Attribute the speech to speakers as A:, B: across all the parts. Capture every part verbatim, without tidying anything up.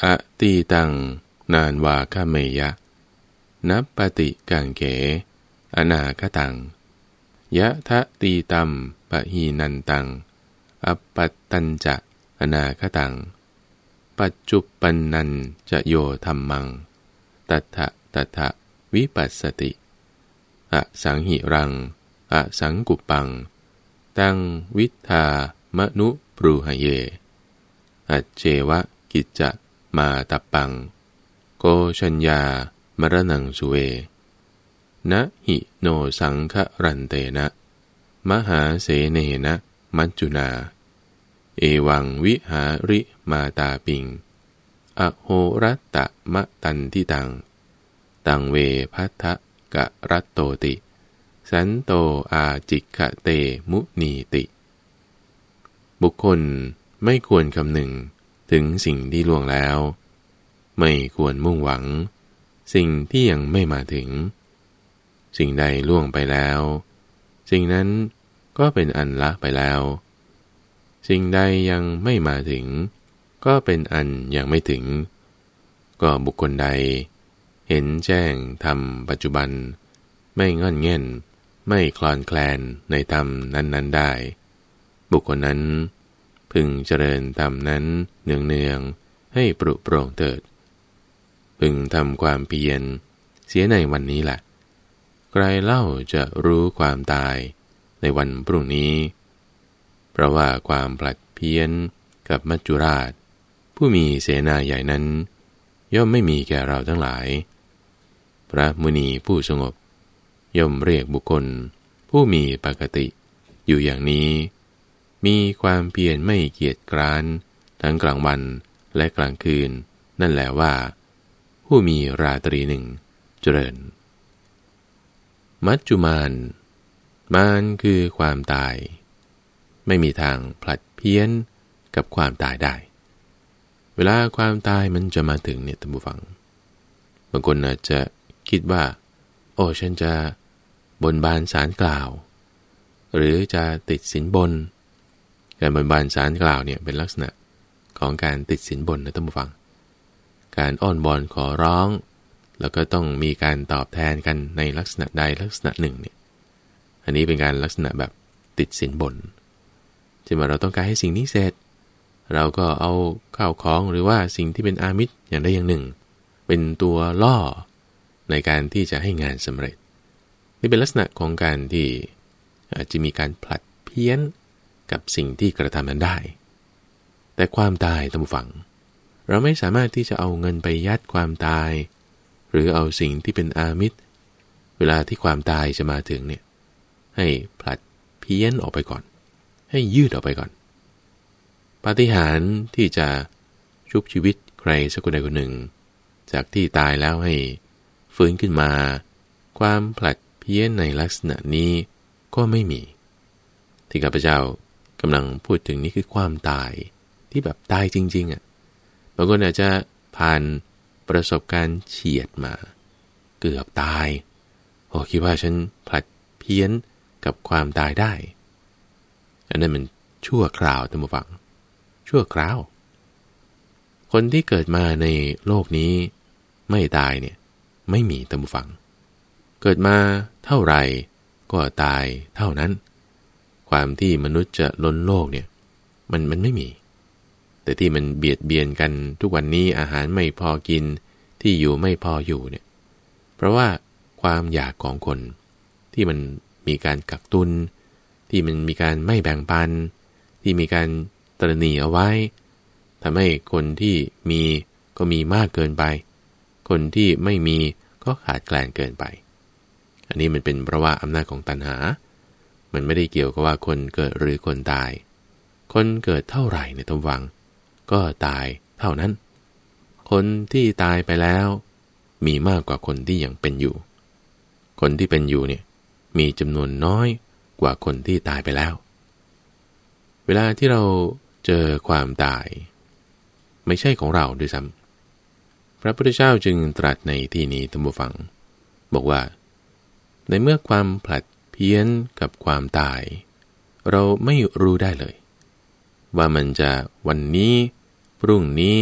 A: อตีตังนานวาคเมยะนับปฏิกังเขอนาคตังยะทะตีตัมปะหีนันตังอัปปัตตัญจะอนาคตังปัจจุปันนันจะโยธัมมังตัทธะตัทธะวิปัสสติอสังหิรังอสังกุปปังตังวิทธามนุปรูหเยอัจเจวะกิจจะมาตัปปังโกชัญญามรณังสุเวนะหิโนสังฆรันเตนะมหาเสเนนะมัจจุนาเอวังวิหาริมาตาปิงอโหรัตตะมะตันทิตังตังเวพัทธะกะรัตโตติสันโตอาจิกขะเตมุนีติบุคคลไม่ควรคำนึงถึงสิ่งที่ล่วงแล้วไม่ควรมุ่งหวังสิ่งที่ยังไม่มาถึงสิ่งใดล่วงไปแล้วสิ่งนั้นก็เป็นอันละไปแล้วสิ่งใดยังไม่มาถึงก็เป็นอันยังไม่ถึงก็บุคคลใดเห็นแจ้งธรรมปัจจุบันไม่งอนแง่นไม่คลอนแคลนในธรรมนั้นๆได้บุคคลนั้นพึงเจริญธรรมนั้นเนืองๆให้ปรุโปร่งเถิดพึงทำความเพียรเสียในวันนี้แหละใครเล่าจะรู้ความตายในวันพรุ่งนี้เพราะว่าความผลัดเพี้ยนกับมัจจุราชผู้มีเสนาใหญ่นั้นย่อมไม่มีแก่เราทั้งหลายพระมุนีผู้สงบย่อมเรียกบุคคลผู้มีปกติอยู่อย่างนี้มีความเพียรไม่เกียจคร้านทั้งกลางวันและกลางคืนนั่นแหละว่าผู้มีราตรีหนึ่งเจริญมัจจุมานมานคือความตายไม่มีทางผลัดเพี้ยนกับความตายได้เวลาความตายมันจะมาถึงเนี่ยท่านผู้ฟังบางคนอาจจะคิดว่าโอ้ฉันจะบนบานศาลกล่าวหรือจะติดสินบนการบนบานศาลกล่าวเนี่ยเป็นลักษณะของการติดสินบนนะท่านผู้ฟังการอ้อนวอนขอร้องแล้วก็ต้องมีการตอบแทนกันในลักษณะใดลักษณะหนึ่งเนี่ยอันนี้เป็นการลักษณะแบบติดสินบนที่ว่าเราต้องการให้สิ่งนี้เสร็จเราก็เอาข้าวของหรือว่าสิ่งที่เป็นอามิตรอย่างใดอย่างหนึ่งเป็นตัวล่อในการที่จะให้งานสำเร็จนี่เป็นลักษณะของการที่อาจจะมีการผลัดเพี้ยนกับสิ่งที่กระทำนั้นได้แต่ความตายท่านผู้ฟังเราไม่สามารถที่จะเอาเงินไปยัดความตายหรือเอาสิ่งที่เป็นอามิตรเวลาที่ความตายจะมาถึงเนี่ยให้ผลัดเพี้ยนออกไปก่อนให้ยืดออกไปก่อนปาฏิหาริย์ที่จะชุบชีวิตใครสักคนใดคนหนึ่งจากที่ตายแล้วให้ฟื้นขึ้นมาความผลัดเพี้ยนในลักษณะนี้ก็ไม่มีที่ข้าพเจ้ากำลังพูดถึงนี่คือความตายที่แบบตายจริงๆอ่ะบางคนอาจจะผ่านประสบการณ์เฉียดมาเกือบตายโอ้คิดว่าฉันผลัดเพี้ยนกับความตายได้อันนั้นมันชั่วคราวท่านผู้ฟังชั่วคราวคนที่เกิดมาในโลกนี้ไม่ตายเนี่ยไม่มีท่านผู้ฟังเกิดมาเท่าไหร่ก็ตายเท่านั้นความที่มนุษย์จะล้นโลกเนี่ยมันมันไม่มีแต่ที่มันเบียดเบียนกันทุกวันนี้อาหารไม่พอกินที่อยู่ไม่พออยู่เนี่ยเพราะว่าความอยากของคนที่มันมีการกักตุนที่มันมีการไม่แบ่งปันที่มีการตระหนี่เอาไว้ทำให้คนที่มีก็มีมากเกินไปคนที่ไม่มีก็ขาดแคลนเกินไปอันนี้มันเป็นเพราะว่าอำนาจของตัณหามันไม่ได้เกี่ยวกับว่าคนเกิดหรือคนตายคนเกิดเท่าไหร่ในตำวังก็ตายเท่านั้นคนที่ตายไปแล้วมีมากกว่าคนที่ยังเป็นอยู่คนที่เป็นอยู่เนี่ยมีจำนวนน้อยกว่าคนที่ตายไปแล้วเวลาที่เราเจอความตายไม่ใช่ของเราด้วยซ้ำพระพุทธเจ้าจึงตรัสในที่นี้ท่านผู้ฟังบอกว่าในเมื่อความผลัดเพี้ยนกับความตายเราไม่รู้ได้เลยว่ามันจะวันนี้พรุ่งนี้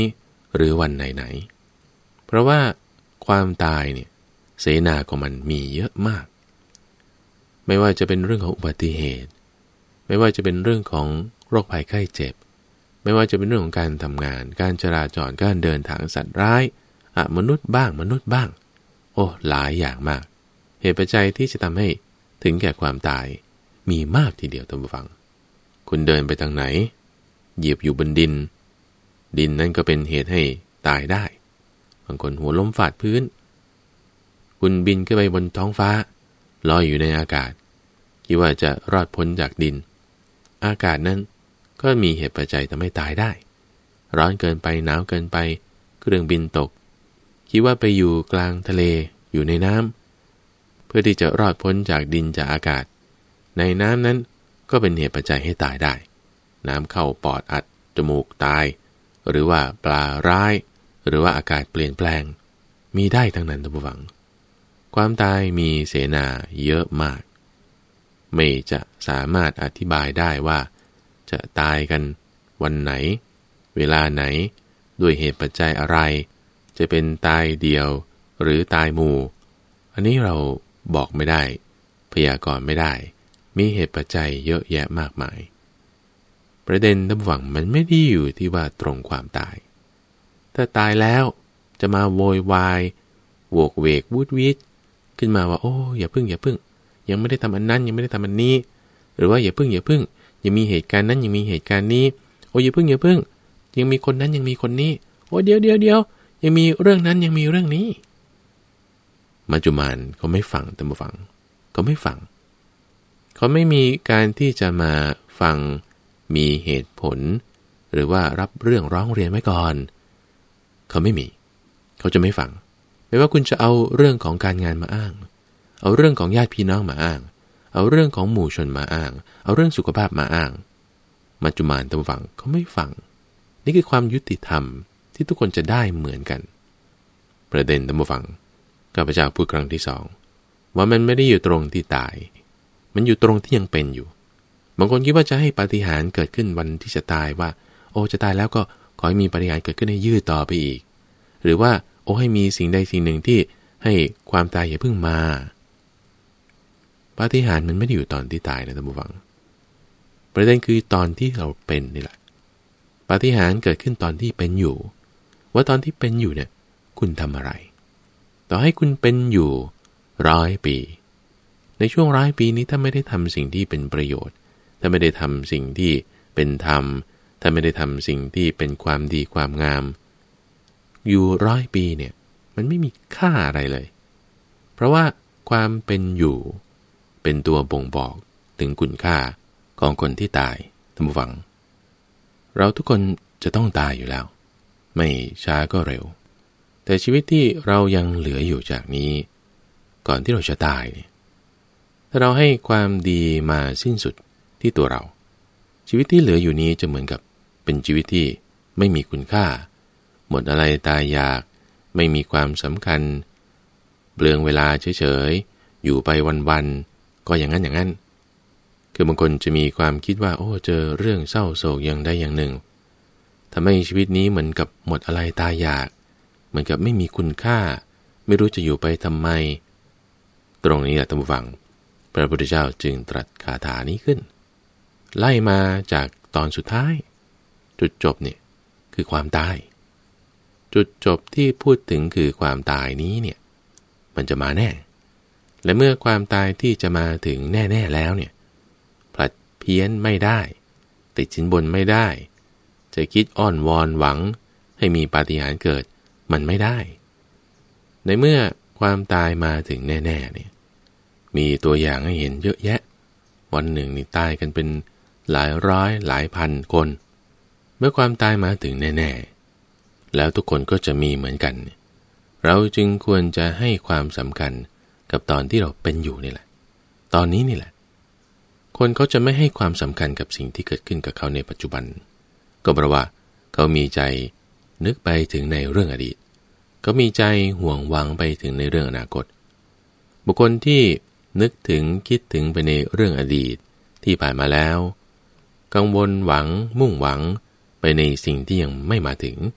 A: หรือวันไหนๆเพราะว่าความตายเนี่ยเสนาของมันมีเยอะมากไม่ว่าจะเป็นเรื่องของอุบัติเหตุไม่ว่าจะเป็นเรื่องของโรคภัยไข้เจ็บไม่ว่าจะเป็นเรื่องของการทำงานการจราจรการเดินทางสัตว์ร้ายอะมนุษย์บ้างมนุษย์บ้างโอ้หลายอย่างมากเหตุปัจจัยที่จะทำให้ถึงแก่ความตายมีมากทีเดียวท่านผู้ฟังคุณเดินไปทางไหนเหยียบอยู่บนดินดินนั้นก็เป็นเหตุให้ตายได้บางคนหัวล้มฟาดพื้นคุณบินขึ้นไปบนท้องฟ้าลอยอยู่ในอากาศคิดว่าจะรอดพ้นจากดินอากาศนั้นก็มีเหตุปัจจัยทำให้ตายได้ร้อนเกินไปหนาวเกินไปเครื่องบินตกคิดว่าไปอยู่กลางทะเลอยู่ในน้ำเพื่อที่จะรอดพ้นจากดินจากอากาศในน้ำนั้นก็เป็นเหตุปัจจัยให้ตายได้น้ำเข้าปอดอัดจมูกตายหรือว่าปลาร้ายหรือว่าอากาศเปลี่ยนแปลงมีได้ทั้งนั้นท่านผู้ฟังความตายมีเสนาเยอะมากไม่จะสามารถอธิบายได้ว่าจะตายกันวันไหนเวลาไหนด้วยเหตุปัจจัยอะไรจะเป็นตายเดียวหรือตายหมู่อันนี้เราบอกไม่ได้พยากรณ์ไม่ได้มีเหตุปัจจัยเยอะแยะมากมายประเด็นท่านผู้ฟังมันไม่ได้อยู่ที่ว่าตรงความตายถ้าตายแล้วจะมาโวยวายโวกเวกวูดวิดขึ้นมาว่าโอ้อย่าพึ่งอย่าพึ่งยังไม่ได้ทำอันนั้นยังไม่ได้ทำอันนี้หรือว่าอย่าพึ่งอย่าพึ่งยังมีเหตุการณ์นั้นยังมีเหตุการณ์นี้โอ้อย่าพึ่งอย่าพึ่งยังมีคนนั้นยังมีคนนี้โอ้เดี๋ยวเดี๋ยวเดี๋ยวยังมีเรื่องนั้นยังมีเรื่องนี้มัจจุมานเขาไม่ฟังท่านผู้ฟังเขาไม่ฟังเขาไม่มีการที่จะมาฟังมีเหตุผลหรือว่ารับเรื่องร้องเรียนไว้ก่อนเขาไม่มีเขาจะไม่ฟังไม่ว่าคุณจะเอาเรื่องของการงานมาอ้างเอาเรื่องของญาติพี่น้องมาอ้างเอาเรื่องของหมู่ชนมาอ้างเอาเรื่องสุขภาพมาอ้างมัจจุมานท่านผู้ฟังเขาไม่ฟังนี่คือความยุติธรรมที่ทุกคนจะได้เหมือนกันประเด็นท่านผู้ฟังข้าพเจ้าพูดครั้งที่สองว่ามันไม่ได้อยู่ตรงที่ตายมันอยู่ตรงที่ยังเป็นอยู่บางคนคิดว่าจะให้ปาฏิหาริย์เกิดขึ้นวันที่จะตายว่าโอ้จะตายแล้วก็ขอให้มีปาฏิหาริย์เกิดขึ้นให้ยืดต่อไปอีกหรือว่าโอ้ให้มีสิ่งใดสิ่งหนึ่งที่ให้ความตายอย่าเพิ่งมาปาฏิหาริย์มันไม่ได้อยู่ตอนที่ตายนะท่านผู้ฟังประเด็นคือตอนที่เราเป็นนี่แหละปาฏิหาริย์เกิดขึ้นตอนที่เป็นอยู่ว่าตอนที่เป็นอยู่เนี่ยคุณทำอะไรต่อให้คุณเป็นอยู่ร้อยปีในช่วงร้อยปีนี้ถ้าไม่ได้ทำสิ่งที่เป็นประโยชน์ถ้าไม่ได้ทำสิ่งที่เป็นธรรมถ้าไม่ได้ทำสิ่งที่เป็นความดีความงามอยู่ร้อยปีเนี่ยมันไม่มีค่าอะไรเลยเพราะว่าความเป็นอยู่เป็นตัวบ่งบอกถึงคุณค่าของคนที่ตายท่านผู้ฟังเราทุกคนจะต้องตายอยู่แล้วไม่ช้าก็เร็วแต่ชีวิตที่เรายังเหลืออยู่จากนี้ก่อนที่เราจะตายเนี่ยถ้าเราให้ความดีมาสิ้นสุดที่ตัวเราชีวิตที่เหลืออยู่นี้จะเหมือนกับเป็นชีวิตที่ไม่มีคุณค่าหมดอะไรตายอยากไม่มีความสำคัญเปลืองเวลาเฉยๆอยู่ไปวันๆก็อย่างนั้นอย่างนั้นคือบางคนจะมีความคิดว่าโอ้เจอเรื่องเศร้าโศกอย่างใดอย่างหนึ่งทำให้ชีวิตนี้เหมือนกับหมดอะไรตายอยากเหมือนกับไม่มีคุณค่าไม่รู้จะอยู่ไปทำไมตรงนี้แหละท่านผู้ฟังพระพุทธเจ้าจึงตรัสคาถานี้ขึ้นไล่มาจากตอนสุดท้ายจุดจบเนี่ยคือความตายจุดจบที่พูดถึงคือความตายนี้เนี่ยมันจะมาแน่และเมื่อความตายที่จะมาถึงแน่ๆแล้วเนี่ยผลัดเพี้ยนไม่ได้ติดสินบนไม่ได้จะคิดอ้อนวอนหวังให้มีปาฏิหาริย์เกิดมันไม่ได้ในเมื่อความตายมาถึงแน่ๆเนี่ยมีตัวอย่างให้เห็นเยอะแยะวันหนึ่งนี่ตายกันเป็นหลายร้อยหลายพันคนเมื่อความตายมาถึงแน่ๆแล้วทุกคนก็จะมีเหมือนกันเราจึงควรจะให้ความสำคัญกับตอนที่เราเป็นอยู่นี่แหละตอนนี้นี่แหละคนเขาจะไม่ให้ความสำคัญกับสิ่งที่เกิดขึ้นกับเขาในปัจจุบันก็เพราะว่าเขามีใจนึกไปถึงในเรื่องอดีตเขามีใจห่วงหวังไปถึงในเรื่องอนาคตบุคคลที่นึกถึงคิดถึงไปในเรื่องอดีตที่ผ่านมาแล้วกังวลหวังมุ่งหวังไปในสิ่งที่ยังไม่มาถึง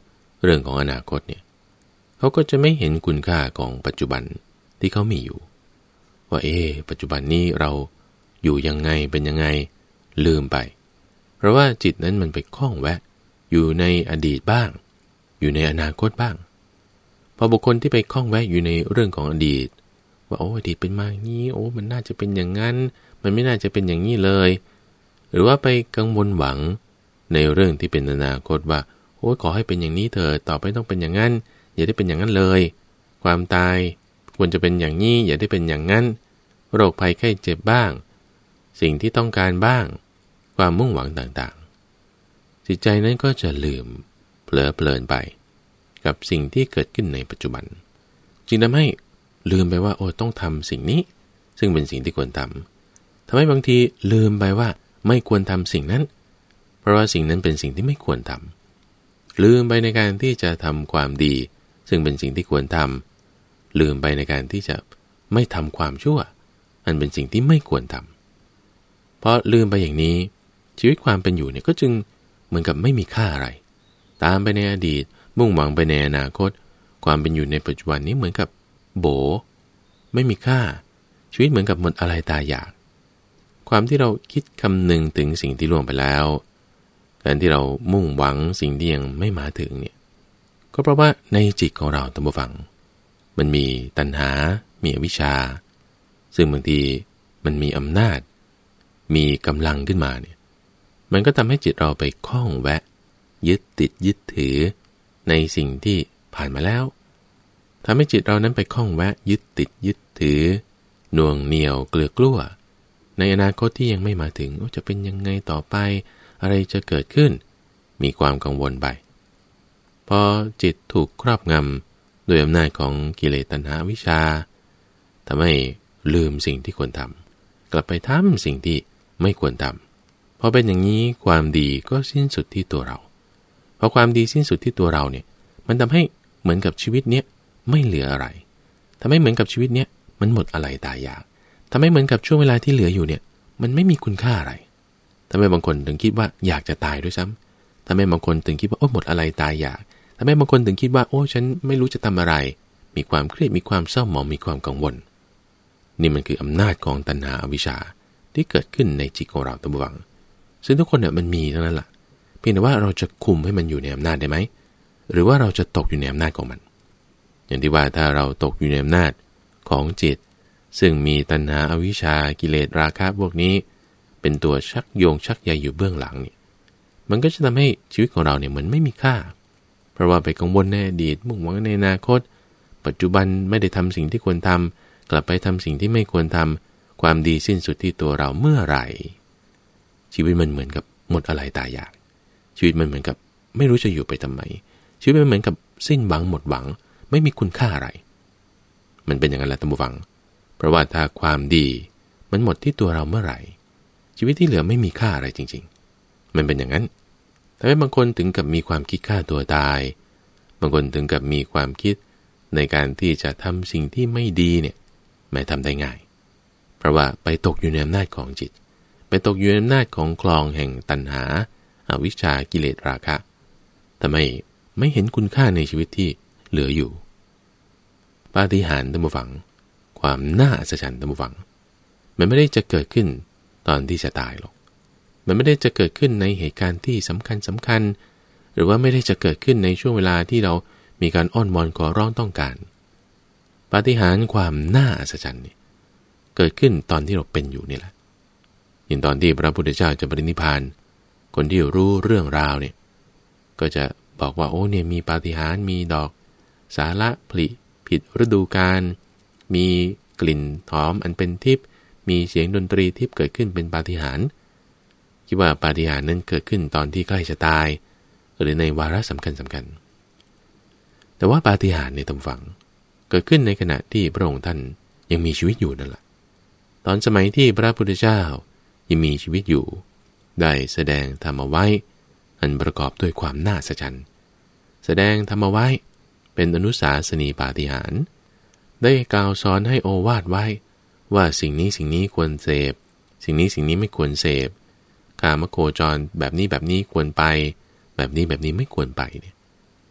A: เรื่องของอนาคตเนี่ยเขาก็จะไม่เห็นคุณค่าของปัจจุบันที่เขามีอยู่ว่าเอ๊ะปัจจุบันนี้เราอยู่ยังไงเป็นยังไงลืมไปเพราะว่าจิตนั้นมันไปคล้องแวะอยู่ในอดีตบ้างอยู่ในอนาคตบ้างพอบุคคลที่ไปคล้องแวะอยู่ในเรื่องของอดีตว่าโอ้อดีตเป็นมาอย่างนี้โอ้มันน่าจะเป็นอย่างนั้นมันไม่น่าจะเป็นอย่างนี้เลยหรือว่าไปกังวลหวังในเรื่องที่เป็นอนาคตว่าโอ้ขอให้เป็นอย่างนี้เถิดต่อไปต้องเป็นอย่างนั้นอย่าได้เป็นอย่างนั้นเลยความตายควรจะเป็นอย่างนี้อย่าได้เป็นอย่างนั้นโรคภัยไข้เจ็บบ้างสิ่งที่ต้องการบ้างความมุ่งหวังต่างๆจิตใจนั้นก็จะลืมเผลอเพลินไปกับสิ่งที่เกิดขึ้นในปัจจุบันจึงทำให้ลืมไปว่าโอ้ต้องทำสิ่งนี้ซึ่งเป็นสิ่งที่ควรทำทำให้บางทีลืมไปว่าไม่ควรทำสิ่งนั้นเพราะว่าสิ่งนั้นเป็นสิ่งที่ไม่ควรทำลืมไปในการที่จะทำความดีซึ่งเป็นสิ่งที่ควรทำลืมไปในการที่จะไม่ทำความชั่วอันเป็นสิ่งที่ไม่ควรทำเพราะลืมไปอย่างนี้ชีวิตความเป็นอยู่เนี่ยก็จึงเหมือนกับไม่มีค่าอะไรตามไปในอดีตมุ่งหวังไปในอนาคตความเป็นอยู่ในปัจจุบันนี้เหมือนกับโบไม่มีค่าชีวิตเหมือนกับหมดอะไรตายอยากความที่เราคิดคำนึงถึงสิ่งที่ล่วงไปแล้วการที่เรามุ่งหวังสิ่งที่ยังไม่มาถึงเนี่ยก็เพราะว่าในจิตของเราท่านผู้ฟังมันมีตัณหามีอวิชชาซึ่งบางทีมันมีอำนาจมีกำลังขึ้นมาเนี่ยมันก็ทำให้จิตเราไปคล้องแวะยึดติดยึดถือในสิ่งที่ผ่านมาแล้วทำให้จิตเรานั้นไปคล้องแวะยึดติดยึดถือหน่วงเหนี่ยวเกลือกลั้วในอนาคตที่ยังไม่มาถึงจะเป็นยังไงต่อไปอะไรจะเกิดขึ้นมีความกังวลไปพอจิตถูกครอบงำโดยอำนาจของกิเลสตัณหาวิชาทำให้ลืมสิ่งที่ควรทำกลับไปทำสิ่งที่ไม่ควรทำพอเป็นอย่างนี้ความดีก็สิ้นสุดที่ตัวเราพอความดีสิ้นสุดที่ตัวเราเนี่ยมันทำให้เหมือนกับชีวิตเนี้ยไม่เหลืออะไรทำให้เหมือนกับชีวิตเนี้ยมันหมดอะไรตายอยากทำให้เหมือนกับช่วงเวลาที่เหลืออยู่เนี่ยมันไม่มีคุณค่าอะไรทำให้บางคนถึงคิดว่าอยากจะตายด้วยซ้ำทำให้บางคนถึงคิดว่าโอ้หมดอะไรตายอยากทำให้บางคนถึงคิดว่าโอ้ฉันไม่รู้จะทำอะไรมีความเครียดมีความเศร้าหมองมีความกังวลนี่มันคืออำนาจของตัณหาอวิชชาที่เกิดขึ้นในจิตของเราทั้งปวงซึ่งทุกคนเนี่ยมันมีทั้งนั้นแหละเพียงแต่ว่าเราจะคุมให้มันอยู่ในอำนาจได้ไหมหรือว่าเราจะตกอยู่ในอำนาจของมันอย่างที่ว่าถ้าเราตกอยู่ในอำนาจของจิตซึ่งมีตัณหาอวิชชากิเลสราคะพวกนี้เป็นตัวชักโยงชักใยอยู่เบื้องหลังเนี่ยมันก็จะทำให้ชีวิตของเราเนี่ยเหมือนไม่มีค่าเพราะว่าไปกังวลในอดีตมุ่งหวังในอนาคตปัจจุบันไม่ได้ทำสิ่งที่ควรทำกลับไปทำสิ่งที่ไม่ควรทำความดีสิ้นสุดที่ตัวเราเมื่อไหร่ชีวิตมันเหมือนกับหมดอะไรตายอยากชีวิตมันเหมือนกับไม่รู้จะอยู่ไปทำไมชีวิตมันเหมือนกับสิ้นหวังหมดหวังไม่มีคุณค่าอะไรมันเป็นอย่างนั้นแหละท่านผู้ฟังเพราะว่าถ้าความดีมันหมดที่ตัวเราเมื่อไหร่ชีวิตที่เหลือไม่มีค่าอะไรจริงๆมันเป็นอย่างนั้นแต่บางคนถึงกับมีความคิดฆ่าตัวตายบางคนถึงกับมีความคิดในการที่จะทำสิ่งที่ไม่ดีเนี่ยไม่ทำได้ง่ายเพราะว่าไปตกอยู่ในอำนาจของจิตไปตกอยู่ในอำนาจของคลองแห่งตัณหาอวิชชากิเลสราคะทำไมไม่เห็นคุณค่าในชีวิตที่เหลืออยู่ปาฏิหาริย์ท่านผู้ฟังความน่าอัศจรรย์ท่านผู้ฟังมันไม่ได้จะเกิดขึ้นตอนที่จะตายหรอกมันไม่ได้จะเกิดขึ้นในเหตุการณ์ที่สำคัญสำคัญหรือว่าไม่ได้จะเกิดขึ้นในช่วงเวลาที่เรามีการอ้อนวอนขอร้องต้องการปาฏิหาริย์ความน่าอัศจรรย์นี่เกิดขึ้นตอนที่เราเป็นอยู่นี่แหละอย่างตอนที่พระพุทธเจ้าจะปรินิพพานคนที่รู้เรื่องราวเนี่ยก็จะบอกว่าโอ้เนี่ยมีปาฏิหาริย์มีดอกสาระผลิผิดฤดูกาลมีกลิ่นหอมอันเป็นทิพย์มีเสียงดนตรีทิพย์เกิดขึ้นเป็นปาฏิหาริย์คิดว่าปาฏิหาริย์นั้นเกิดขึ้นตอนที่ใกล้จะตายหรือในวาระสำคัญสำคัญแต่ว่าปาฏิหาริย์ในตำฝังเกิดขึ้นในขณะที่พระองค์ท่านยังมีชีวิตอยู่นั่นแหละตอนสมัยที่พระพุทธเจ้ายังมีชีวิตอยู่ได้แสดงธรรมเอาไว้อันประกอบด้วยความน่าอัศจรรย์แสดงธรรมเอาไว้เป็นอนุสาสนีปาฏิหาริย์ได้กล่าวสอนให้โอวาทไว้ว่าสิ่งนี้สิ่งนี้ควรเสพสิ่งนี้สิ่งนี้ไม่ควรเสพกามโคจรแบบนี้แบบนี้ควรไปแบบนี้แบบนี้ไม่ควรไปเนี่ย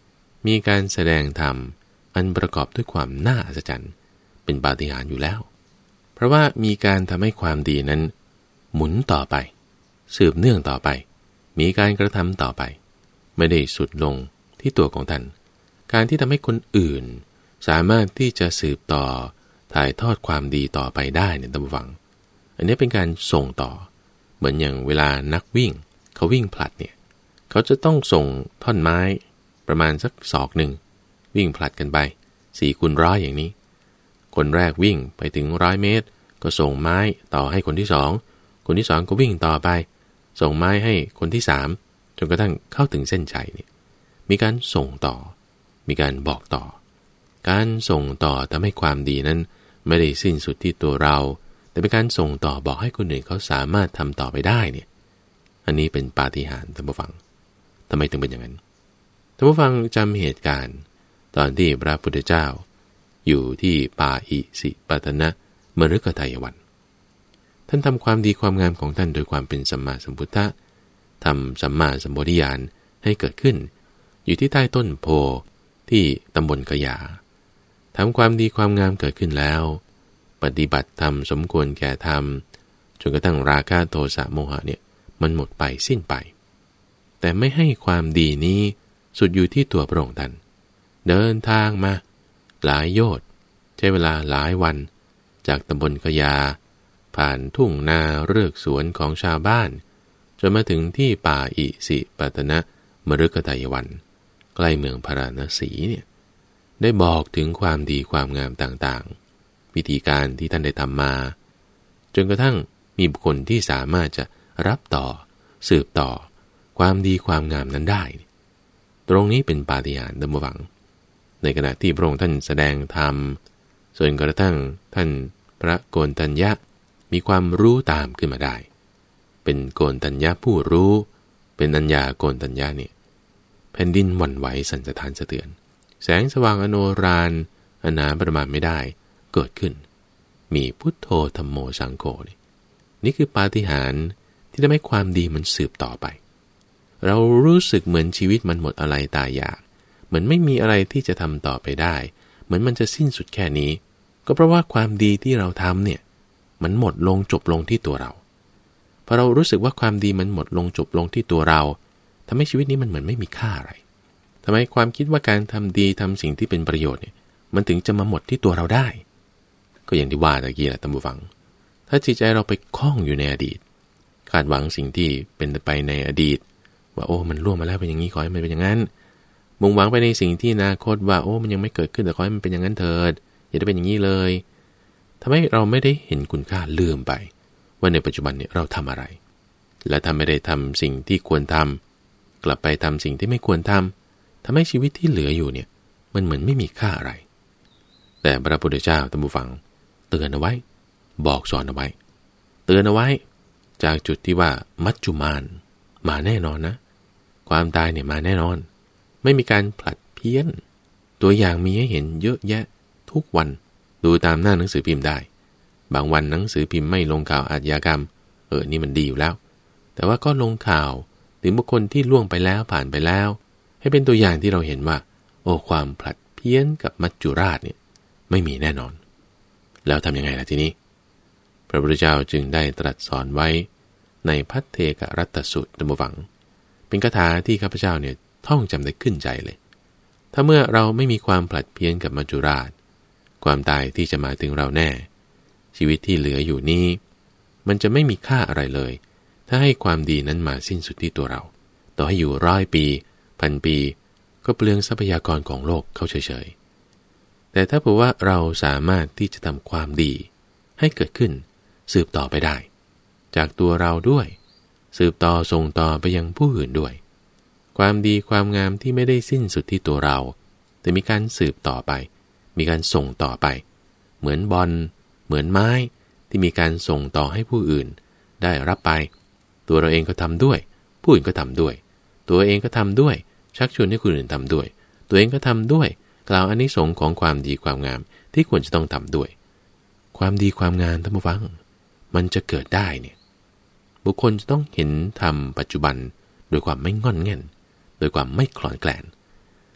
A: มีการแสดงธรรมอันประกอบด้วยความน่าอัศจรรย์เป็นปาฏิหาริย์อยู่แล้วเพราะว่ามีการทำให้ความดีนั้นหมุนต่อไปสืบเนื่องต่อไปมีการกระทำต่อไปไม่ได้สุดลงที่ตัวของท่านการที่ทำให้คนอื่นสามารถที่จะสืบต่อถ่ายทอดความดีต่อไปได้เนี่ยท่านผู้ฟังอันนี้เป็นการส่งต่อเหมือนอย่างเวลานักวิ่งเขาวิ่งผลัดเนี่ยเขาจะต้องส่งท่อนไม้ประมาณสักศอกหนึ่งวิ่งผลัดกันไปสี่คูณร้อยอย่างนี้คนแรกวิ่งไปถึงร้อยเมตรก็ส่งไม้ต่อให้คนที่สองคนที่สองก็วิ่งต่อไปส่งไม้ให้คนที่สามจนกระทั่งเข้าถึงเส้นชัยเนี่ยมีการส่งต่อมีการบอกต่อการส่งต่อทำให้ความดีนั้นไม่ได้สิ้นสุดที่ตัวเราแต่เป็นการส่งต่อบอกให้คนอื่นเขาสามารถทำต่อไปได้เนี่ยอันนี้เป็นปาฏิหาริย์ท่านผู้ฟังทำไมถึงเป็นอย่างนั้นท่านผู้ฟังจำเหตุการณ์ตอนที่พระพุทธเจ้าอยู่ที่ป่าอิสิปตนะมฤคทายวันท่านทำความดีความงามของท่านโดยความเป็นสัมมาสัมพุทธะทำสัมมาสัมโพธิญาณให้เกิดขึ้นอยู่ที่ใต้ต้นโพที่ตำบลกยาทำความดีความงามเกิดขึ้นแล้วปฏิบัติธรรมสมควรแก่ธรรมจนกระทั่งราคะโทสะโมหะเนี่ยมันหมดไปสิ้นไปแต่ไม่ให้ความดีนี้สุดอยู่ที่ตัวพระองค์ท่านเดินทางมาหลายโยชน์ใช้เวลาหลายวันจากตำบลกยาผ่านทุ่งนาเรือกสวนของชาวบ้านจนมาถึงที่ป่าอิสิปตนะมฤคทายวันใกล้เมืองพาราณสีเนี่ยได้บอกถึงความดีความงามต่างๆวิธีการที่ท่านได้ทำมาจนกระทั่งมีบุคคลที่สามารถจะรับต่อสืบต่อความดีความงามนั้นได้ตรงนี้เป็นปาฏิหาริย์ท่านผู้ฟังในขณะที่พระองค์ท่านแสดงธรรมจนกระทั่งท่านพระโกณฑัญญะมีความรู้ตามขึ้นมาได้เป็นโกณฑัญญะผู้รู้เป็นอัญญาโกณฑัญญะเนี่ยแผ่นดินหวั่นไหวสั่นสะท้านสะเทือนแสงสว่างอโนฬารอนาประมาณไม่ได้เกิดขึ้นมีพุทโธธัมโมสังโฆนี่นี่คือปาฏิหาริย์ที่ทำให้ความดีมันสืบต่อไปเรารู้สึกเหมือนชีวิตมันหมดอะไรตายอยากเหมือนไม่มีอะไรที่จะทำต่อไปได้เหมือนมันจะสิ้นสุดแค่นี้ก็เพราะว่าความดีที่เราทำเนี่ยมันหมดลงจบลงที่ตัวเราพอเรารู้สึกว่าความดีมันหมดลงจบลงที่ตัวเราทำให้ชีวิตนี้มันเหมือนไม่มีค่าอะไรทำไมความคิดว่าการทำดีทำสิ่งที่เป็นประโยชน์เนี่ยมันถึงจะมาหมดที่ตัวเราได้ก็อย่างที่ว่าตะกี้แหละท่านผู้ฟังถ้าจิตใจเราไปคล้องอยู่ในอดีตคาดหวังสิ่งที่เป็นไปในอดีตว่าโอ้มันล่วงมาแล้วเป็นอย่างนี้ขอให้มันเป็นอย่างนั้นมุ่งหวังไปในสิ่งที่อนาคตว่าโอ้มันยังไม่เกิดขึ้นแต่ขอให้มันเป็นอย่างนั้นเถิดอย่าได้เป็นอย่างนี้เลยทำให้เราไม่ได้เห็นคุณค่าลืมไปว่าในปัจจุบันเนี่ยเราทำอะไรและถ้าไม่ได้ทำสิ่งที่ควรทำกลับไปทำสิ่งที่ไม่ควรทำทำให้ชีวิตที่เหลืออยู่เนี่ยมันเหมือนไม่มีค่าอะไรแต่พระพุทธเจ้าท่านผู้ฟังเตือนเอาไว้บอกสอนเอาไว้เตือนเอาไว้จากจุดที่ว่ามัจจุมานมาแน่นอนนะความตายเนี่ยมาแน่นอนไม่มีการผลัดเพี้ยนตัวอย่างมีให้เห็นเยอะแยะทุกวันดูตามหน้าหนังสือพิมพ์ได้บางวันหนังสือพิมพ์ไม่ลงข่าวอาชญากรรมเออนี่มันดีอยู่แล้วแต่ว่าก็ลงข่าวถึงบุคคลที่ล่วงไปแล้วผ่านไปแล้วให้เป็นตัวอย่างที่เราเห็นว่าโอ้ความผลัดเพี้ยนกับมัจจุราชเนี่ยไม่มีแน่นอนแล้วทำยังไงล่ะทีนี้พระพุทธเจ้าจึงได้ตรัสสอนไว้ในพัทเทกรัตตสูตรท่านผู้ฟังเป็นคาถาที่ข้าพเจ้าเนี่ยท่องจำได้ขึ้นใจเลยถ้าเมื่อเราไม่มีความผลัดเพี้ยนกับมัจจุราชความตายที่จะมาถึงเราแน่ชีวิตที่เหลืออยู่นี้มันจะไม่มีค่าอะไรเลยถ้าให้ความดีนั้นมาสิ้นสุดที่ตัวเราต่อให้อยู่ร้อยปีพันปีก็เปลืองทรัพยากรของโลกเข้าเฉยๆแต่ถ้าเผื่อว่าเราสามารถที่จะทำความดีให้เกิดขึ้นสืบต่อไปได้จากตัวเราด้วยสืบต่อส่งต่อไปยังผู้อื่นด้วยความดีความงามที่ไม่ได้สิ้นสุดที่ตัวเราแต่มีการสืบต่อไปมีการส่งต่อไปเหมือนบอลเหมือนไม้ที่มีการส่งต่อให้ผู้อื่นได้รับไปตัวเราเองก็ทำด้วยผู้อื่นก็ทำด้วยตัวเองก็ทำด้วยชักชวนให้คนอื่นทำด้วยตัวเองก็ทำด้วยกล่าวอานิสงส์ของความดีความงามที่ควรจะต้องทำด้วยความดีความงามท่านผู้ฟังมันจะเกิดได้เนี่ยบุคคลจะต้องเห็นธรรมปัจจุบันโดยความไม่งอนแง่นโดยความไม่คลอนแคลน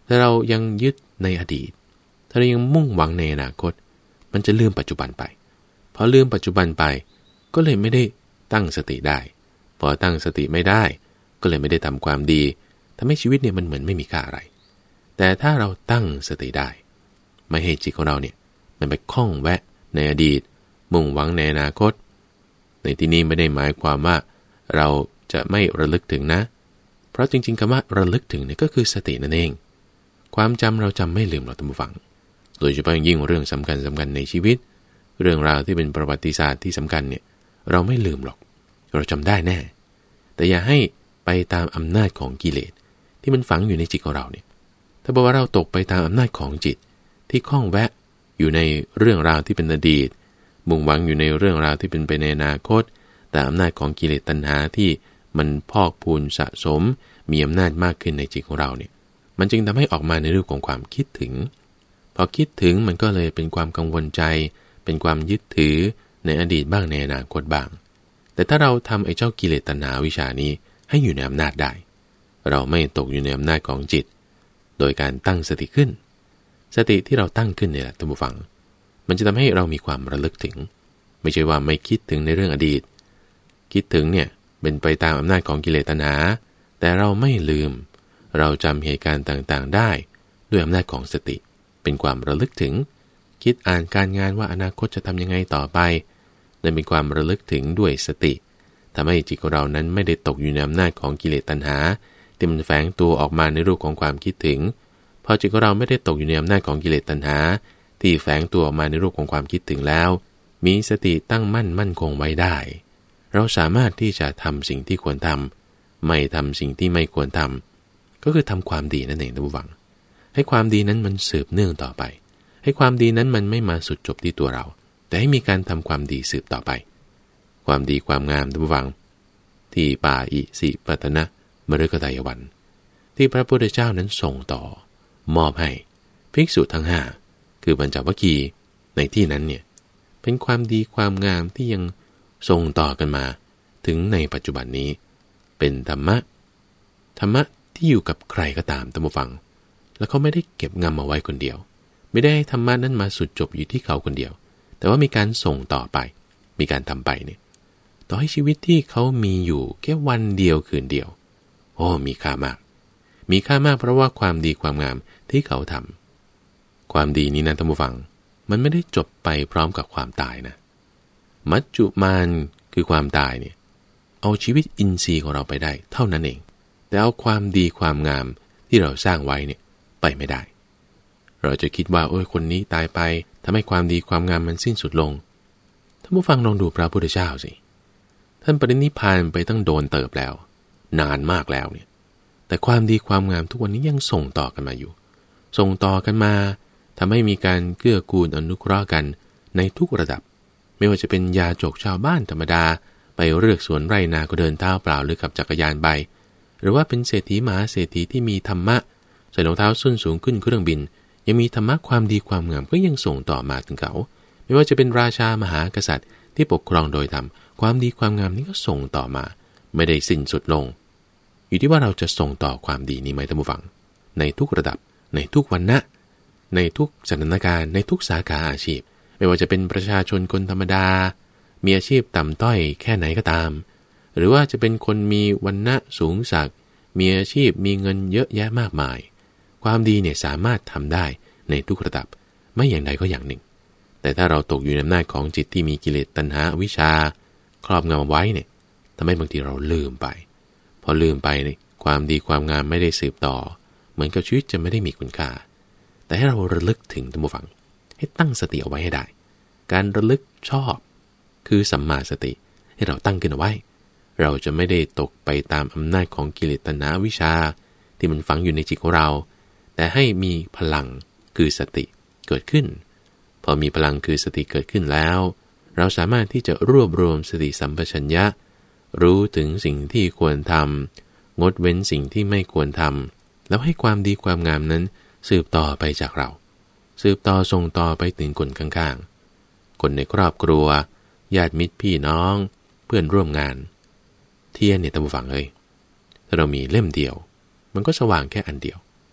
A: ถ้าเรายังยึดในอดีตถ้าเรายังมุ่งหวังในอนาคตมันจะลืมปัจจุบันไปพอลืมปัจจุบันไปก็เลยไม่ได้ตั้งสติได้พอตั้งสติไม่ได้ก็เลยไม่ได้ทำความดีทำให้ชีวิตเนี่ยมันเหมือนไม่มีค่าอะไรแต่ถ้าเราตั้งสติได้ไม่ให้จิตของเราเนี่ยมันไปคล้องแวะในอดีตมุ่งหวังในอนาคตในที่นี้ไม่ได้หมายความว่าเราจะไม่ระลึกถึงนะเพราะจริงๆคำว่าระลึกถึงเนี่ยก็คือสตินั่นเองความจำเราจำไม่ลืมหรอกท่านผู้ฟังโดยเฉพาะยิ่งเรื่องสำคัญสำคัญในชีวิตเรื่องราวที่เป็นประวัติศาสตร์ที่สำคัญเนี่ยเราไม่ลืมหรอกเราจำได้แน่แต่อย่าให้ไปตามอำนาจของกิเลสที่มันฝังอยู่ในจิตของเราเนี่ยถ้าบอกว่าเราตกไปตามอำนาจของจิตที่คล้องแวะอยู่ในเรื่องราวที่เป็นอดีตมุ่งหวังอยู่ในเรื่องราวที่เป็นไปในอนาคตแต่อำนาจของกิเลสตัณหาที่มันพอกพูนสะสมมีอำนาจมากขึ้นในจิตของเราเนี่ยมันจึงทำให้ออกมาในรูปของความคิดถึงพอคิดถึงมันก็เลยเป็นความกังวลใจเป็นความยึดถือในอดีตบ้างในอนาคตบ้างแต่ถ้าเราทำไอ้เจ้ากิเลสตัณหาวิชานี้ให้อยู่ในอำนาจได้เราไม่ตกอยู่ในอำนาจของจิตโดยการตั้งสติขึ้นสติที่เราตั้งขึ้นเนี่ยแหละท่านผู้ฟังมันจะทำให้เรามีความระลึกถึงไม่ใช่ว่าไม่คิดถึงในเรื่องอดีตคิดถึงเนี่ยเป็นไปตามอำนาจของกิเลสตัณหาแต่เราไม่ลืมเราจำเหตุการณ์ต่างๆได้ด้วยอำนาจของสติเป็นความระลึกถึงคิดอ่านการงานว่าอนาคตจะทำยังไงต่อไปนั่นเป็นความระลึกถึงด้วยสติทำให้จิตของเรานั้นไม่ได้ตกอยู่ในอำนาจของกิเลสตัณหาที่มันแฝงตัวออกมาในรูปของความคิดถึงพอจิตของเราไม่ได้ตกอยู่ในอำนาจของกิเลสตัณหาที่แฝงตัวออกมาในรูปของความคิดถึงแล้วมีสติตั้งมั่นมั่นคงไว้ได้เราสามารถที่จะทำสิ่งที่ควรทำไม่ทำสิ่งที่ไม่ควรทำก็คือทำความดีนั่นเองท่านผู้ฟังให้ความดีนั้นมันสืบเนื่องต่อไปให้ความดีนั้นมันไม่มาสุดจบที่ตัวเราแต่ให้มีการทำความดีสืบต่อไปความดีความงามท่านผู้ฟังที่ป่าอิสิปตนะมฤคทายวันที่พระพุทธเจ้านั้นส่งต่อมอบให้ภิกษุทั้งห้าคือปัญจวัคคีย์ในที่นั้นเนี่ยเป็นความดีความงามที่ยังส่งต่อกันมาถึงในปัจจุบันนี้เป็นธรรมะธรรมะที่อยู่กับใครก็ตามท่านผู้ฟังแล้วเขาไม่ได้เก็บงำเอาไว้คนเดียวไม่ได้ให้ธรรมะนั้นมาสุดจบอยู่ที่เขาคนเดียวแต่ว่ามีการส่งต่อไปมีการทำไปเนี่ยต่อให้ชีวิตที่เขามีอยู่แค่วันเดียวคืนเดียวโอ้มีค่ามากมีค่ามากเพราะว่าความดีความงามที่เขาทำความดีนี้นะท่านผู้ฟังมันไม่ได้จบไปพร้อมกับความตายนะมัจจุมานคือความตายเนี่ยเอาชีวิตอินทรีย์ของเราไปได้เท่านั้นเองแต่เอาความดีความงามที่เราสร้างไว้เนี่ยไปไม่ได้เราจะคิดว่าโอ้ยคนนี้ตายไปทำให้ความดีความงามมันสิ้นสุดลงท่านผู้ฟังลองดูพระพุทธเจ้าสิท่านปรินิพพานไปตั้งโดนเติบแล้วนานมากแล้วเนี่ยแต่ความดีความงามทุกวันนี้ยังส่งต่อกันมาอยู่ส่งต่อกันมาทำให้มีการเกื้อกูลอนุเคราะห์กันในทุกระดับไม่ว่าจะเป็นยาจกชาวบ้านธรรมดาไปเลือกสวนไร่นาก็เดินเท้าเปล่าหรือขับจักรยานไปหรือว่าเป็นเศรษฐีมหาเศรษฐีที่มีธรรมะใส่รองเท้าส้นสูงขึ้นเครื่องบินยังมีธรรมะความดีความงามก็ยังส่งต่อมาถึงเขาไม่ว่าจะเป็นราชามหากษัตริย์ที่ปกครองโดยธรรมความดีความงามนี้ก็ส่งต่อมาไม่ได้สิ้นสุดลงอยู่ที่ว่าเราจะส่งต่อความดีนี้ไหมท่านผู้ฟังในทุกระดับในทุกวรรณะในทุกสถานการณ์ในทุกสาขาอาชีพไม่ว่าจะเป็นประชาชนคนธรรมดามีอาชีพต่ำต้อยแค่ไหนก็ตามหรือว่าจะเป็นคนมีวรรณะสูงสักมีอาชีพมีเงินเยอะแยะมากมายความดีเนี่ยสามารถทำได้ในทุกระดับไม่อย่างใดก็อย่างหนึ่งแต่ถ้าเราตกอยู่ในอำนาจของจิตที่มีกิเลสตัณหาอวิชชาครอบงำไว้เนี่ยทำให้บางทีเราลืมไปพอลืมไปเนี่ยความดีความงามไม่ได้สืบต่อเหมือนกับชีวิตจะไม่ได้มีคุณค่าแต่ให้เราระลึกถึงท่านผู้ฟังให้ตั้งสติเอาไว้ให้ได้การระลึกชอบคือสัมมาสติให้เราตั้งขึ้นเอาไว้เราจะไม่ได้ตกไปตามอำนาจของกิเลสตัณหาวิชาที่มันฝังอยู่ในจิตของเราแต่ให้มีพลังคือสติเกิดขึ้นพอมีพลังคือสติเกิดขึ้นแล้วเราสามารถที่จะรวบรวมสติสัมปชัญญะรู้ถึงสิ่งที่ควรทำงดเว้นสิ่งที่ไม่ควรทำแล้วให้ความดีความงามนั้นสืบต่อไปจากเราสืบต่อส่งต่อไปถึงคนข้างๆคนในครอบครัวญาติมิตรพี่น้องเพื่อนร่วมงานเทียนเนี่ยท่านผู้ฟังเอ้ยถ้าเรามีเล่มเดียวมันก็สว่างแค่อันเดียว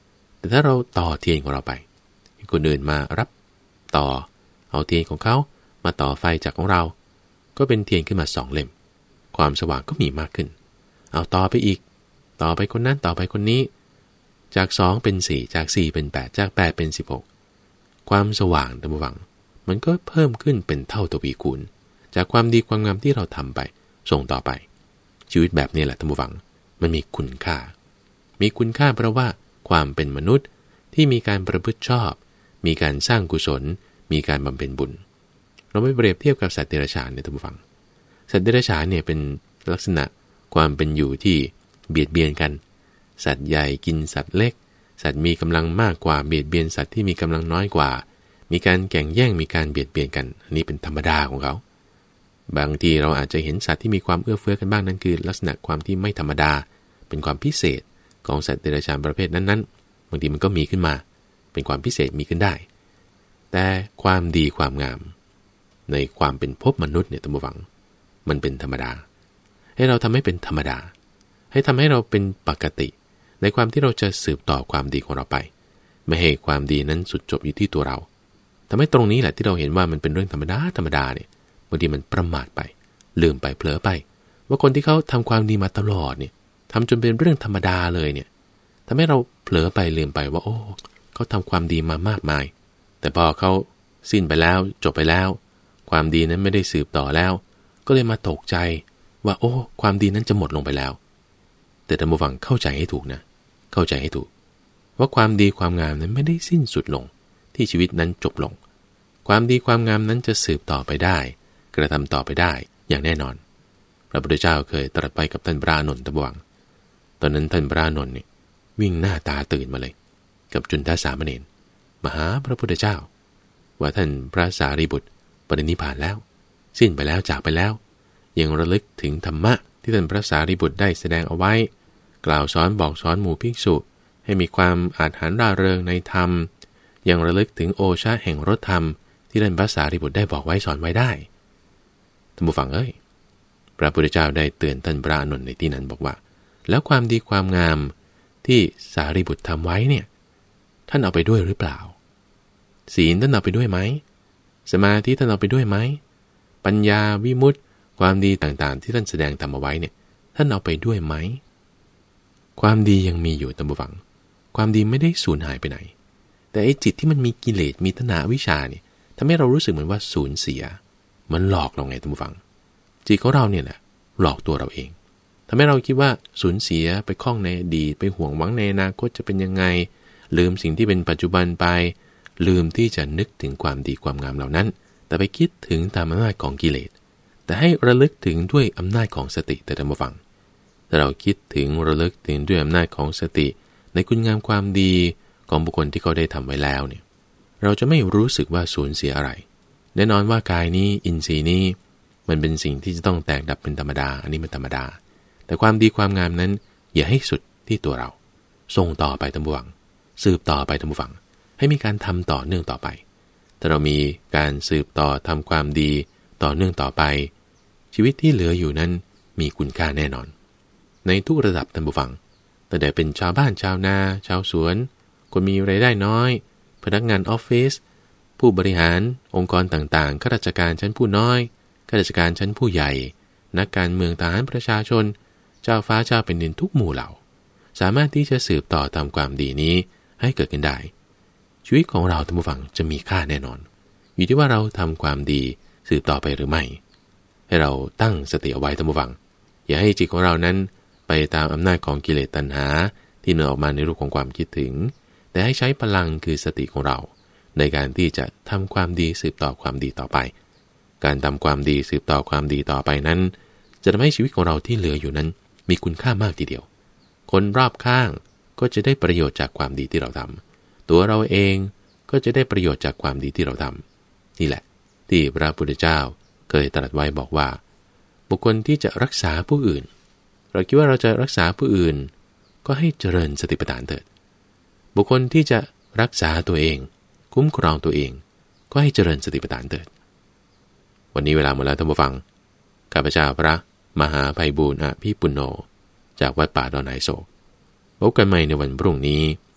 A: แต่ถ้าเราต่อเทียนของเราไปคนอื่นมารับต่อเอาเทียนของเขามาต่อไฟจากของเราก็เป็นเทียนขึ้นมาสองเล่มความสว่างก็มีมากขึ้นเอาต่อไปอีกต่อไปคนนั้นต่อไปคนนี้จากสองเป็นสี่จากสี่เป็นแปดจากแปดเป็นสิบหกความสว่างตามหวังมันก็เพิ่มขึ้นเป็นเท่าทวีคูณจากความดีความงามที่เราทำไปส่งต่อไปชีวิตแบบนี้แหละตามหวังมันมีคุณค่ามีคุณค่าเพราะว่าความเป็นมนุษย์ที่มีการประพฤติชอบมีการสร้างกุศลมีการบำเพ็ญบุญเราไม่เปรียบเทียบกับสัตว์เดรัจฉานเนี่ยท่านผู้ฟังสัตว์เดรัจฉานเนี่ยเป็นลักษณะความเป็นอยู่ที่เบียดเบียนกันสัตว์ใหญ่กินสัตว์เล็กสัตว์มีกำลังมากกว่าเบียดเบียนสัตว์ที่มีกำลังน้อยกว่ามีการแข่งแย่งมีการเบียดเบียนกันอันนี้เป็นธรรมดาของเขาบางทีเราอาจจะเห็นสัตว์ที่มีความเอื้อเฟื้อกันบ้างนั่นคือลักษณะความที่ไม่ธรรมดาเป็นความพิเศษของสัตว์เดรัจฉานประเภทนั้นๆบางทีมันก็มีขึ้นมาเป็นความพิเศษมีขึ้นได้แต่ความดีความงามในความเป็นภพมนุษย์เนี่ยท่านผู้ฟังมันเป็นธรรมดาให้เราทำให้เป็นธรรมดาให้ทำให้เราเป็นปกติในความที่เราจะสืบต่อความดีของเราไปไม่ให้ความดีนั้นสุดจบอยู่ที่ตัวเราทำให้ตรงนี้แหละที่เราเห็นว่ามันเป็นเรื่องธรรมดาธรรมดาเนี่ยบางทีมันประมาทไปลืมไปเผลอไปว่าคนที่เขาทำความดีมาตลอดเนี่ยทำจนเป็นเรื่องธรรมดาเลยเนี่ยทำให้เราเผลอไปลืมไปว่าโอ้เขาทำความดีมามากมายแต่พอเขาสิ้นไปแล้วจบไปแล้วความดีนั้นไม่ได้สืบต่อแล้วก็เลยมาตกใจว่าโอ้ความดีนั้นจะหมดลงไปแล้วแต่ท่านผู้ฟังเข้าใจให้ถูกนะเข้าใจให้ถูกว่าความดีความงามนั้นไม่ได้สิ้นสุดลงที่ชีวิตนั้นจบลงความดีความงามนั้นจะสืบต่อไปได้กระทำต่อไปได้อย่างแน่นอนพระพุทธเจ้าเคยตรัสไปกับท่านพระอานนท์ตะบวังตอนนั้นท่านพระอานนท์เนี่ยวิ่งหน้าตาตื่นมาเลยกับจุนทสามเณรมาหาพระพุทธเจ้าว่าท่านพระสารีบุตรปรินิพพานแล้วสิ้นไปแล้วจากไปแล้วยังระลึกถึงธรรมะที่ท่านพระสารีบุตรได้แสดงเอาไว้กล่าวสอนบอกสอนหมู่ภิกษุให้มีความอาถรรพ์ร่าเริงในธรรมยังระลึกถึงโอชาแห่งรสธรรมที่ท่านพระสารีบุตรได้บอกไว้สอนไว้ได้ท่านผู้ฟังเอ้ยพระพุทธเจ้าได้เตือนท่านพระอานนท์ในที่นั้นบอกว่าแล้วความดีความงามที่สารีบุตรทำไว้เนี่ยท่านเอาไปด้วยหรือเปล่าศีลท่านเอาไปด้วยไหมสมาธิท่านเอาไปด้วยไหมปัญญาวิมุตติความดีต่างๆที่ท่านแสดงทำเอาไว้เนี่ยท่านเอาไปด้วยไหมความดียังมีอยู่ท่านผู้ฟังความดีไม่ได้สูญหายไปไหนแต่ไอ้จิตที่มันมีกิเลสมีตัณหาวิชาเนี่ยทำให้เรารู้สึกเหมือนว่าสูญเสียมันหลอกเราไงท่านผู้ฟังจิตของเราเนี่ยแหละหลอกตัวเราเองทำให้เราคิดว่าสูญเสียไปคล้องในอดีตไปห่วงหวังในอนาคตจะเป็นยังไงลืมสิ่งที่เป็นปัจจุบันไปลืมที่จะนึกถึงความดีความงามเหล่านั้นแต่ไปคิดถึงตามอำนาจของกิเลสแต่ให้ระลึกถึงด้วยอำนาจของสติแต่ท่านผู้ฟังถ้าเราคิดถึงระลึกถึงด้วยอำนาจของสติในคุณงามความดีของบุคคลที่เขาได้ทำไว้แล้วเนี่ยเราจะไม่รู้สึกว่าสูญเสียอะไรแน่นอนว่ากายนี้อินทรีย์นี้มันเป็นสิ่งที่จะต้องแตกดับเป็นธรรมดาอันนี้เป็นธรรมดาแต่ความดีความงามนั้นอย่าให้สุดที่ตัวเราส่งต่อไปท่านผู้ฟังสืบต่อไปท่านผู้ฟังให้มีการทำต่อเนื่องต่อไปถ้าเรามีการสืบต่อทำความดีต่อเนื่องต่อไปชีวิตที่เหลืออยู่นั้นมีคุณค่าแน่นอนในทุกระดับท่านผู้ฟังตั้งแต่เป็นชาวบ้านชาวนาชาวสวนคนมีรายได้น้อยพนักงานออฟฟิศผู้บริหารองค์กรต่างๆข้าราชการชั้นผู้น้อยข้าราชการชั้นผู้ใหญ่นักการเมืองทหารประชาชนเจ้าฟ้าเจ้าแผ่นดินทุกหมู่เหล่าสามารถที่จะสืบต่อทำความดีนี้ให้เกิดขึ้นได้ชีวิตของเราท่านผู้ฟังจะมีค่าแน่นอนอยู่ที่ว่าเราทำความดีสืบต่อไปหรือไม่ให้เราตั้งสติเอาไว้ท่านผู้ฟังอย่าให้จิตของเรานั้นไปตามอำนาจของกิเลสตัณหาที่เนื่องออกมาในรูปของความคิดถึงแต่ให้ใช้พลังคือสติของเราในการที่จะทำความดีสืบต่อความดีต่อไปการทำความดีสืบต่อความดีต่อไปนั้นจะทำให้ชีวิตของเราที่เหลืออยู่นั้นมีคุณค่ามากทีเดียวคนรอบข้างก็จะได้ประโยชน์จากความดีที่เราทำตัวเราเองก็จะได้ประโยชน์จากความดีที่เราทำนี่แหละที่พระพุทธเจ้าเคยตรัสไว้บอกว่าบุคคลที่จะรักษาผู้อื่นเราคิดว่าเราจะรักษาผู้อื่นก็ให้เจริญสติปัฏฐานเถิดบุคคลที่จะรักษาตัวเองคุ้มครองตัวเองก็ให้เจริญสติปัฏฐานเถิดวันนี้เวลาหมดแล้วท่านผู้ฟังข้าพเจ้าพระมหาไพบูลย์อภิปุณโญจากวัดป่าดอนไหโศกพบกันใหม่ในวันพรุ่งนี้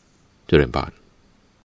A: เจริญพร